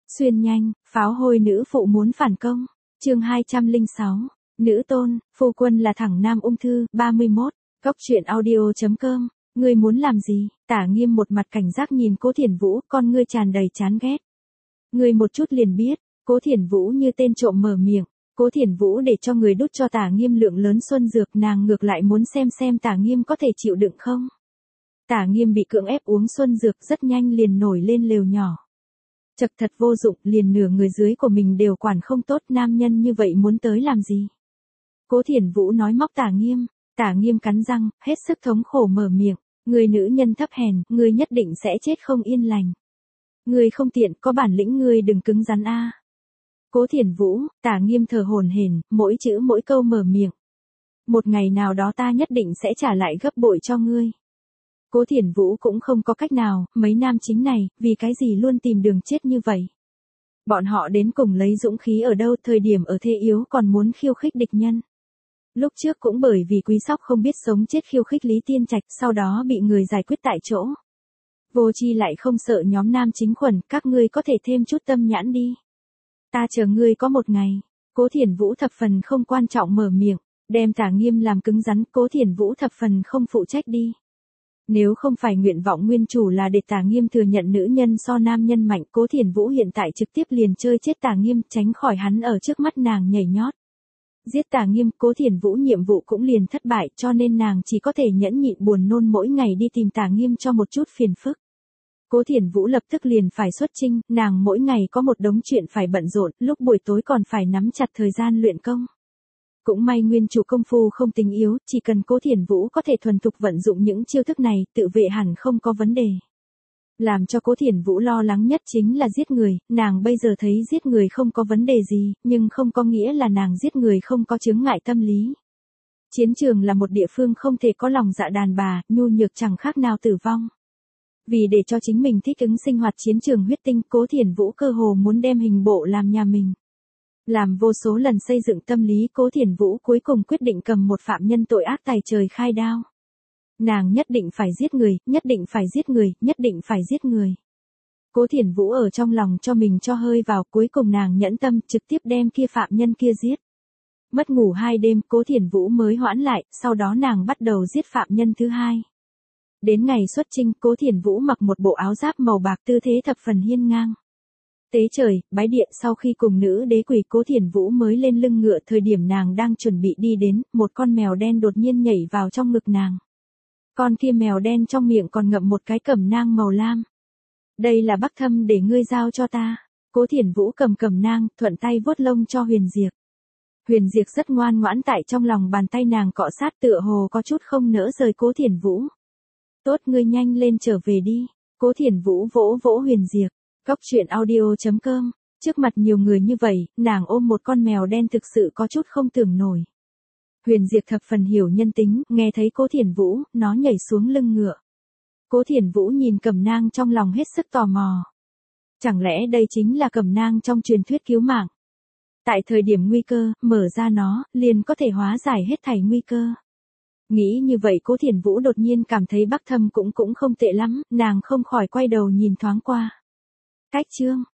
Xuyên nhanh, pháo hôi nữ phụ muốn phản công. Chương 206. Nữ tôn, phu quân là thẳng nam ung thư, 31. Góc truyện audio.com. Ngươi muốn làm gì? Tả Nghiêm một mặt cảnh giác nhìn Cố Thiển Vũ, con ngươi tràn đầy chán ghét. Ngươi một chút liền biết. Cố Thiển Vũ như tên trộm mở miệng. Cố Thiển Vũ để cho người đút cho Tả Nghiêm lượng lớn xuân dược, nàng ngược lại muốn xem Tả Nghiêm có thể chịu đựng không. Tả Nghiêm bị cưỡng ép uống xuân dược, rất nhanh liền nổi lên lều nhỏ. Chật thật vô dụng, liền nửa người dưới của mình đều quản không tốt, nam nhân như vậy muốn tới làm gì? Cố Thiển Vũ nói móc Tả Nghiêm cắn răng, hết sức thống khổ mở miệng, người nữ nhân thấp hèn, ngươi nhất định sẽ chết không yên lành. Ngươi không tiện, có bản lĩnh ngươi đừng cứng rắn a. Cố Thiển Vũ, Tả Nghiêm thở hổn hển, mỗi chữ mỗi câu mở miệng. Một ngày nào đó ta nhất định sẽ trả lại gấp bội cho ngươi. Cố Thiển Vũ cũng không có cách nào, mấy nam chính này, vì cái gì luôn tìm đường chết như vậy. Bọn họ đến cùng lấy dũng khí ở đâu, thời điểm ở thế yếu còn muốn khiêu khích địch nhân. Lúc trước cũng bởi vì Quý Sóc không biết sống chết khiêu khích Lý Tiên Trạch, sau đó bị người giải quyết tại chỗ. Vô Chi lại không sợ nhóm nam chính khuẩn, các ngươi có thể thêm chút tâm nhãn đi. Ta chờ ngươi có một ngày. Cố Thiển Vũ thập phần không quan trọng mở miệng, đem Tả Nghiêm làm cứng rắn, Cố Thiển Vũ thập phần không phụ trách đi. Nếu không phải nguyện vọng nguyên chủ là để Tả Nghiêm thừa nhận nữ nhân so nam nhân mạnh, Cố Thiển Vũ hiện tại trực tiếp liền chơi chết Tả Nghiêm, tránh khỏi hắn ở trước mắt nàng nhảy nhót. Giết Tả Nghiêm, Cố Thiển Vũ nhiệm vụ cũng liền thất bại, cho nên nàng chỉ có thể nhẫn nhịn buồn nôn mỗi ngày đi tìm Tả Nghiêm cho một chút phiền phức. Cố Thiển Vũ lập tức liền phải xuất chinh, nàng mỗi ngày có một đống chuyện phải bận rộn, lúc buổi tối còn phải nắm chặt thời gian luyện công. Cũng may nguyên chủ công phu không tính yếu, chỉ cần Cố Thiển Vũ có thể thuần thục vận dụng những chiêu thức này, tự vệ hẳn không có vấn đề. Làm cho Cố Thiển Vũ lo lắng nhất chính là giết người, nàng bây giờ thấy giết người không có vấn đề gì, nhưng không có nghĩa là nàng giết người không có chướng ngại tâm lý. Chiến trường là một địa phương không thể có lòng dạ đàn bà, nhu nhược chẳng khác nào tử vong. Vì để cho chính mình thích ứng sinh hoạt chiến trường huyết tinh, Cố Thiển Vũ cơ hồ muốn đem hình bộ làm nhà mình. Làm vô số lần xây dựng tâm lý, Cố Thiển Vũ cuối cùng quyết định cầm một phạm nhân tội ác tày trời khai đao. Nàng nhất định phải giết người, nhất định phải giết người, nhất định phải giết người. Cố Thiển Vũ ở trong lòng cho mình cho hơi vào, cuối cùng nàng nhẫn tâm trực tiếp đem kia phạm nhân kia giết. Mất ngủ 2 đêm, Cố Thiển Vũ mới hoãn lại, sau đó nàng bắt đầu giết phạm nhân thứ 2. Đến ngày xuất chinh, Cố Thiển Vũ mặc một bộ áo giáp màu bạc, tư thế thập phần hiên ngang. Tế trời, bái điện, sau khi cùng nữ đế quỳ, Cố Thiển Vũ mới lên lưng ngựa, thời điểm nàng đang chuẩn bị đi đến, một con mèo đen đột nhiên nhảy vào trong ngực nàng. Con kia mèo đen trong miệng còn ngậm một cái cẩm nang màu lam. Đây là Bắc Thâm để ngươi giao cho ta. Cố Thiển Vũ cầm cẩm nang, thuận tay vuốt lông cho Huyền Diệp. Huyền Diệp rất ngoan ngoãn tại trong lòng bàn tay nàng cọ sát, tựa hồ có chút không nỡ rời Cố Thiển Vũ. Tốt, ngươi nhanh lên trở về đi. Cố Thiển Vũ vỗ vỗ Huyền Diệp. Góc truyện audio.com. Trước mặt nhiều người như vậy, nàng ôm một con mèo đen thực sự có chút không tưởng nổi. Huyền Diệp thập phần hiểu nhân tính, nghe thấy Cố Thiển Vũ, nó nhảy xuống lưng ngựa. Cố Thiển Vũ nhìn cẩm nang trong lòng hết sức tò mò. Chẳng lẽ đây chính là cẩm nang trong truyền thuyết cứu mạng? Tại thời điểm nguy cơ, mở ra nó, liền có thể hóa giải hết thảy nguy cơ. Nghĩ như vậy, Cố Thiển Vũ đột nhiên cảm thấy Bắc Thâm cũng không tệ lắm, nàng không khỏi quay đầu nhìn thoáng qua. Cách chương.